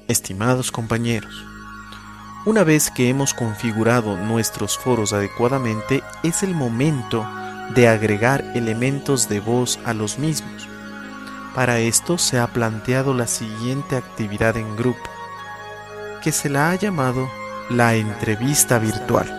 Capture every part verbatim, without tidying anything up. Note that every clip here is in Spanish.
Estimados compañeros, una vez que hemos configurado nuestros foros adecuadamente, es el momento de agregar elementos de voz a los mismos. Para esto se ha planteado la siguiente actividad en grupo, que se la ha llamado la entrevista virtual.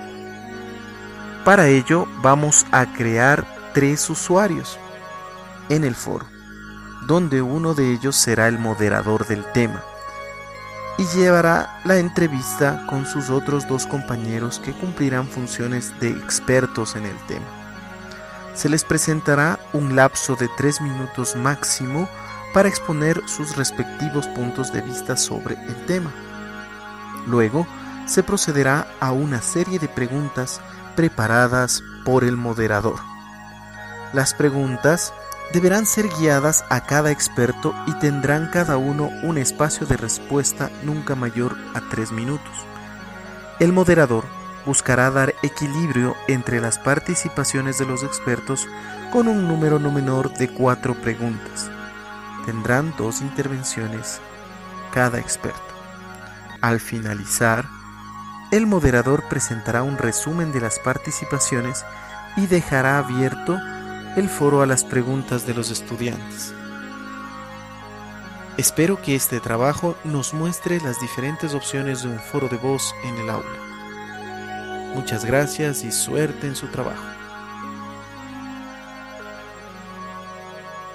Para ello vamos a crear tres usuarios en el foro, donde uno de ellos será el moderador del tema y llevará la entrevista con sus otros dos compañeros que cumplirán funciones de expertos en el tema. Se les presentará un lapso de tres minutos máximo para exponer sus respectivos puntos de vista sobre el tema. Luego, se procederá a una serie de preguntas preparadas por el moderador. Las preguntas deberán ser guiadas a cada experto y tendrán cada uno un espacio de respuesta nunca mayor a tres minutos. El moderador buscará dar equilibrio entre las participaciones de los expertos con un número no menor de cuatro preguntas. Tendrán dos intervenciones cada experto. Al finalizar, el moderador presentará un resumen de las participaciones y dejará abierto el foro a las preguntas de los estudiantes. Espero que este trabajo nos muestre las diferentes opciones de un foro de voz en el aula. Muchas gracias y suerte en su trabajo.